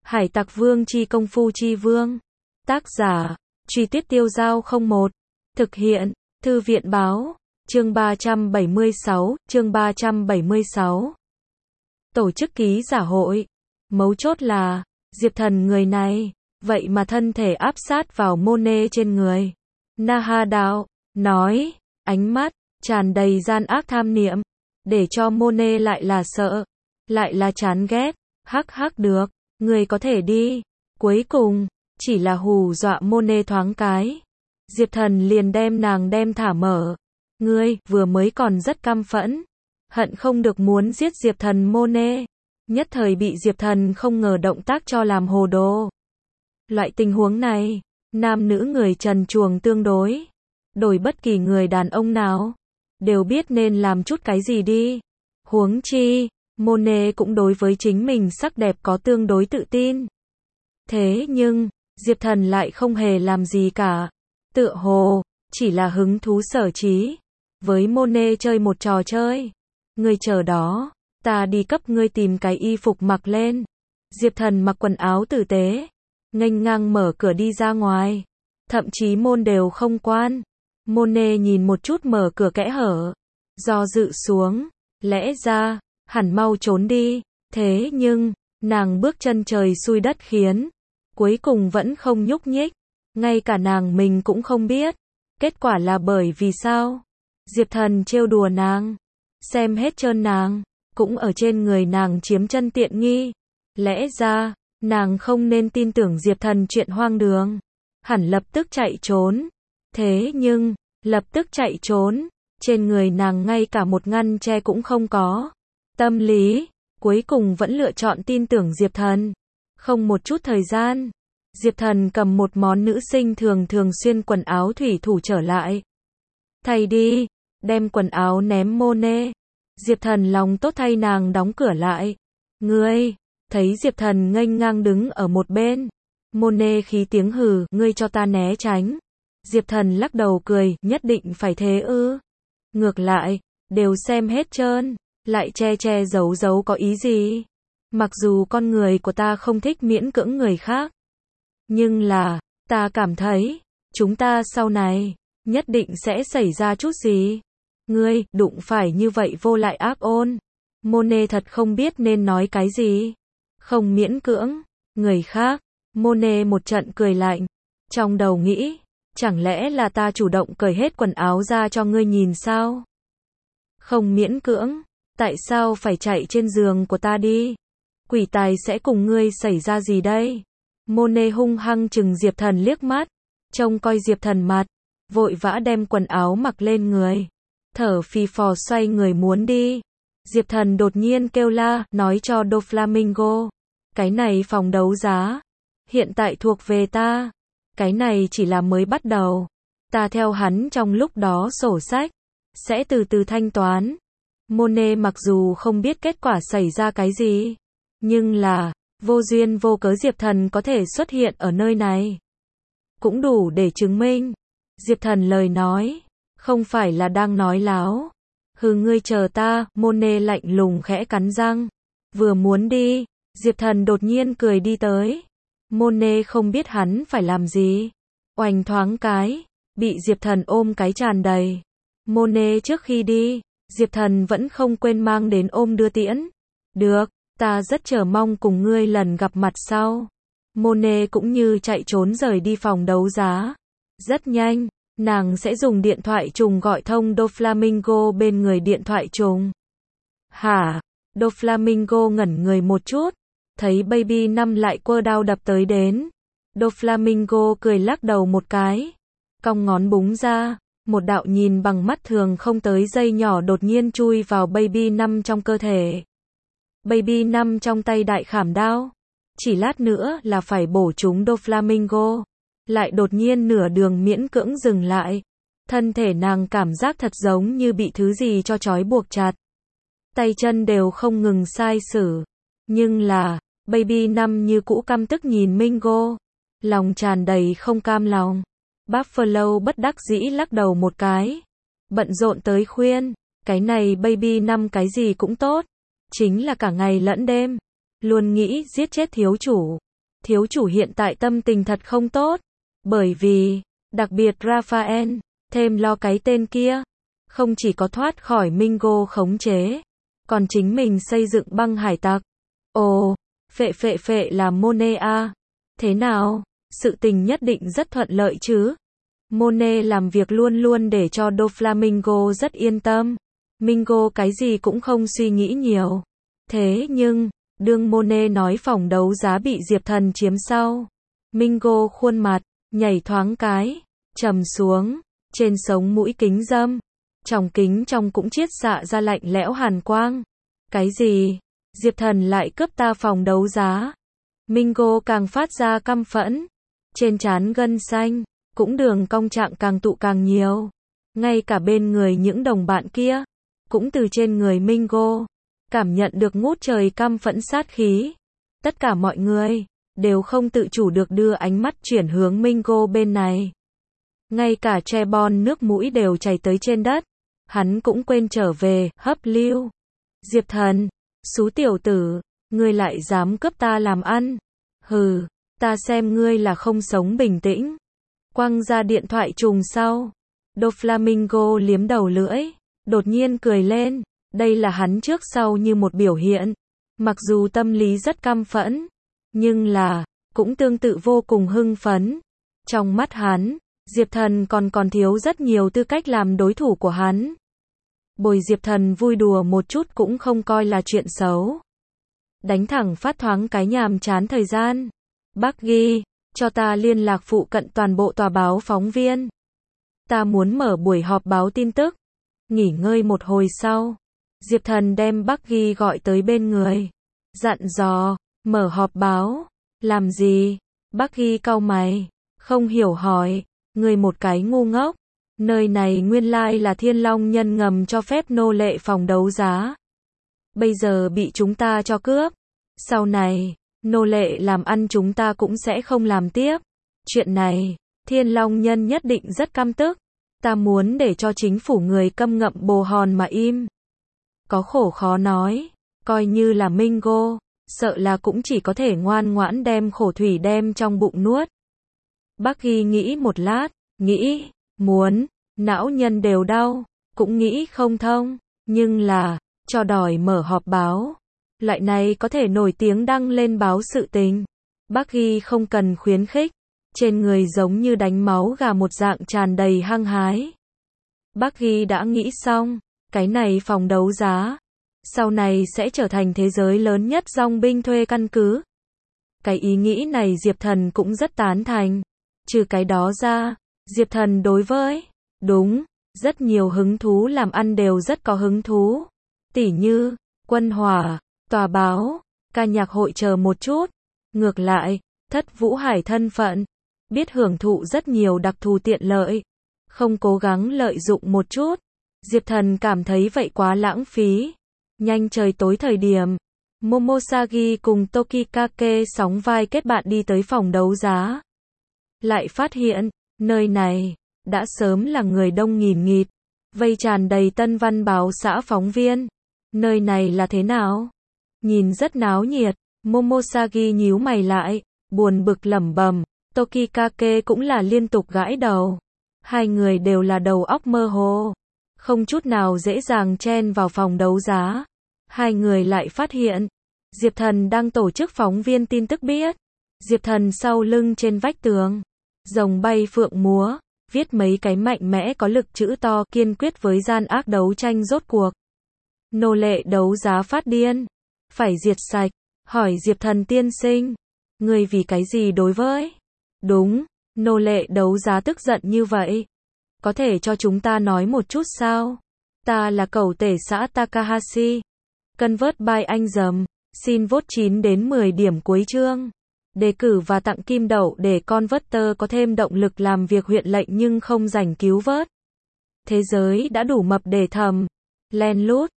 Hải Tặc Vương chi công phu chi vương. Tác giả, Truy Tuyết Tiêu Giao 01. Thực hiện, Thư viện báo, chương 376. Tổ chức ký giả hội. Mấu chốt là, Diệp Thần người này, vậy mà thân thể áp sát vào Monet trên người. Na Đạo, nói, ánh mắt, tràn đầy gian ác tham niệm, để cho Monet lại là sợ, lại là chán ghét, hắc được, người có thể đi. Cuối cùng, chỉ là hù dọa Monet thoáng cái. Diệp Thần liền đem nàng thả mở. Ngươi, vừa mới còn rất căm phẫn, hận không được muốn giết Diệp Thần Monet. Nhất thời bị Diệp Thần không ngờ động tác cho làm hồ đồ. Loại tình huống này, nam nữ người trần truồng tương đối. Đổi bất kỳ người đàn ông nào, đều biết nên làm chút cái gì đi. Huống chi, Monet cũng đối với chính mình sắc đẹp có tương đối tự tin. Thế nhưng, Diệp Thần lại không hề làm gì cả. Tựa hồ, chỉ là hứng thú sở trí. Với Monet chơi một trò chơi. Ngươi chờ đó, ta đi cấp ngươi tìm cái y phục mặc lên. Diệp Thần mặc quần áo tử tế, nghênh ngang mở cửa đi ra ngoài. Thậm chí môn đều không quan. Monet nhìn một chút mở cửa kẽ hở, do dự xuống, lẽ ra, hẳn mau trốn đi. Thế nhưng, nàng bước chân trời xuôi đất khiến, cuối cùng vẫn không nhúc nhích. Ngay cả nàng mình cũng không biết. Kết quả là bởi vì sao? Diệp Thần trêu đùa nàng, xem hết trơn nàng, cũng ở trên người nàng chiếm chân tiện nghi. Lẽ ra, nàng không nên tin tưởng Diệp Thần chuyện hoang đường, hẳn lập tức chạy trốn. Thế nhưng, lập tức chạy trốn, trên người nàng ngay cả một ngăn che cũng không có. Tâm lý, cuối cùng vẫn lựa chọn tin tưởng Diệp Thần. Không một chút thời gian, Diệp Thần cầm một món nữ sinh thường xuyên quần áo thủy thủ trở lại. Thay đi, đem quần áo ném Monet. Diệp Thần lòng tốt thay nàng đóng cửa lại. Ngươi, thấy Diệp Thần nghênh ngang đứng ở một bên. Monet khí tiếng hừ, ngươi cho ta né tránh. Diệp Thần lắc đầu cười, nhất định phải thế ư? Ngược lại, đều xem hết trơn, lại che giấu có ý gì? Mặc dù con người của ta không thích miễn cưỡng người khác, nhưng là, ta cảm thấy, chúng ta sau này, nhất định sẽ xảy ra chút gì. Ngươi, đụng phải như vậy vô lại ác ôn. Monet thật không biết nên nói cái gì. Không miễn cưỡng, người khác. Monet một trận cười lạnh. Trong đầu nghĩ, chẳng lẽ là ta chủ động cởi hết quần áo ra cho ngươi nhìn sao? Không miễn cưỡng, tại sao phải chạy trên giường của ta đi? Quỷ tài sẽ cùng ngươi xảy ra gì đây? Monet hung hăng chừng Diệp Thần liếc mắt, trông coi Diệp Thần mặt, vội vã đem quần áo mặc lên người, thở phì phò xoay người muốn đi. Diệp Thần đột nhiên kêu la, nói cho Doflamingo, cái này phòng đấu giá, hiện tại thuộc về ta, cái này chỉ là mới bắt đầu, ta theo hắn trong lúc đó sổ sách, sẽ từ từ thanh toán. Monet mặc dù không biết kết quả xảy ra cái gì, nhưng là, vô duyên vô cớ Diệp Thần có thể xuất hiện ở nơi này, cũng đủ để chứng minh. Diệp Thần lời nói, không phải là đang nói láo. Hừ, ngươi chờ ta. Monet lạnh lùng khẽ cắn răng, vừa muốn đi, Diệp Thần đột nhiên cười đi tới. Monet không biết hắn phải làm gì, oành thoáng cái, bị Diệp Thần ôm cái tràn đầy. Monet trước khi đi, Diệp Thần vẫn không quên mang đến ôm đưa tiễn. Được, ta rất chờ mong cùng ngươi lần gặp mặt sau. Monet cũng như chạy trốn rời đi phòng đấu giá. Rất nhanh, nàng sẽ dùng điện thoại trùng gọi thông Doflamingo bên người điện thoại trùng. Hả? Doflamingo ngẩn người một chút, thấy Baby 5 lại quơ đao đập tới đến. Doflamingo cười lắc đầu một cái, cong ngón búng ra, một đạo nhìn bằng mắt thường không tới dây nhỏ đột nhiên chui vào Baby 5 trong cơ thể. Baby 5 trong tay đại khảm đao, chỉ lát nữa là phải bổ trúng Doflamingo, lại đột nhiên nửa đường miễn cưỡng dừng lại. Thân thể nàng cảm giác thật giống như bị thứ gì cho trói buộc chặt, tay chân đều không ngừng sai sử. Nhưng là, Baby 5 như cũ căm tức nhìn Mingo, lòng tràn đầy không cam lòng. Buffalo bất đắc dĩ lắc đầu một cái, bận rộn tới khuyên, cái này Baby 5 cái gì cũng tốt, chính là cả ngày lẫn đêm luôn nghĩ giết chết thiếu chủ. thiếu chủ hiện tại tâm tình thật không tốt. Bởi vì, đặc biệt Raphael, thêm lo cái tên kia. Không chỉ có thoát khỏi Mingo khống chế, còn chính mình xây dựng băng hải tặc. Ồ, phệ là Monet à? Thế nào? Sự tình nhất định rất thuận lợi chứ? Monet làm việc luôn luôn để cho Doflamingo rất yên tâm. Mingo cái gì cũng không suy nghĩ nhiều. Thế nhưng, đương Monet nói phòng đấu giá bị Diệp Thần chiếm sau, Mingo khuôn mặt nhảy thoáng cái, trầm xuống, trên sống mũi kính râm, tròng kính trong cũng chiết xạ ra lạnh lẽo hàn quang. Cái gì? Diệp Thần lại cướp ta phòng đấu giá? Mingo càng phát ra căm phẫn, trên trán gân xanh, cũng đường cong trạng càng tụ càng nhiều. Ngay cả bên người những đồng bạn kia, cũng từ trên người Mingo, cảm nhận được ngút trời căm phẫn sát khí. Tất cả mọi người, đều không tự chủ được đưa ánh mắt chuyển hướng Mingo bên này. Ngay cả Trebon nước mũi đều chảy tới trên đất. Hắn cũng quên trở về, hấp lưu. Diệp Thần, xú tiểu tử, ngươi lại dám cướp ta làm ăn. Hừ, ta xem ngươi là không sống bình tĩnh. Quăng ra điện thoại trùng sau. Doflamingo liếm đầu lưỡi, đột nhiên cười lên. Đây là hắn trước sau như một biểu hiện. Mặc dù tâm lý rất căm phẫn, nhưng là, cũng tương tự vô cùng hưng phấn. Trong mắt hắn, Diệp Thần còn thiếu rất nhiều tư cách làm đối thủ của hắn. Bồi Diệp Thần vui đùa một chút cũng không coi là chuyện xấu. Đánh thẳng phát thoáng cái nhàm chán thời gian. Bác ghi, cho ta liên lạc phụ cận toàn bộ tòa báo phóng viên. Ta muốn mở buổi họp báo tin tức. Nghỉ ngơi một hồi sau, Diệp Thần đem Bác ghi gọi tới bên người. Dặn dò, mở họp báo. Làm gì? Bác ghi cau mày, không hiểu hỏi. Người một cái ngu ngốc. Nơi này nguyên lai là Thiên Long Nhân ngầm cho phép nô lệ phòng đấu giá. Bây giờ bị chúng ta cho cướp. Sau này, nô lệ làm ăn chúng ta cũng sẽ không làm tiếp. Chuyện này, Thiên Long Nhân nhất định rất căm tức. Ta muốn để cho chính phủ người câm ngậm bồ hòn mà im. Có khổ khó nói, coi như là Mingo, sợ là cũng chỉ có thể ngoan ngoãn đem khổ thủy đem trong bụng nuốt. Bác Ghi nghĩ một lát, nghĩ, muốn, não nhân đều đau, cũng nghĩ không thông, nhưng là, cho đòi mở họp báo. Loại này có thể nổi tiếng đăng lên báo sự tình. Bác Ghi không cần khuyến khích, trên người giống như đánh máu gà một dạng tràn đầy hăng hái. Bác Ghi đã nghĩ xong, cái này phòng đấu giá, sau này sẽ trở thành thế giới lớn nhất dòng binh thuê căn cứ. Cái ý nghĩ này Diệp Thần cũng rất tán thành. Trừ cái đó ra, Diệp Thần đối với, đúng, rất nhiều hứng thú làm ăn đều rất có hứng thú. Tỉ như, quân hỏa, tòa báo, ca nhạc hội chờ một chút. Ngược lại, Thất Vũ Hải thân phận, biết hưởng thụ rất nhiều đặc thù tiện lợi. Không cố gắng lợi dụng một chút. Diệp Thần cảm thấy vậy quá lãng phí. Nhanh trời tối thời điểm, Momosagi cùng Tokikake sóng vai kết bạn đi tới phòng đấu giá. Lại phát hiện, nơi này, đã sớm là người đông nghìn nghịt, vây tràn đầy Tân Văn báo xã phóng viên. Nơi này là thế nào? Nhìn rất náo nhiệt, Momosagi nhíu mày lại, buồn bực lẩm bẩm, Tokikake cũng là liên tục gãi đầu. Hai người đều là đầu óc mơ hồ, không chút nào dễ dàng chen vào phòng đấu giá. Hai người lại phát hiện, Diệp Thần đang tổ chức phóng viên tin tức biết. Diệp Thần sau lưng trên vách tường, rồng bay phượng múa, viết mấy cái mạnh mẽ có lực chữ to, kiên quyết với gian ác đấu tranh rốt cuộc. Nô lệ đấu giá phát điên, phải diệt sạch. Hỏi Diệp Thần tiên sinh, người vì cái gì đối với? Đúng, nô lệ đấu giá tức giận như vậy. Có thể cho chúng ta nói một chút sao? Ta là cẩu tể xã Takahashi. Convert by anh dầm. Xin vote 9 đến 10 điểm cuối chương. Đề cử và tặng kim đậu để Converter có thêm động lực làm việc huyện lệnh nhưng không rảnh cứu vớt. Thế giới đã đủ mập để thầm. Len lút.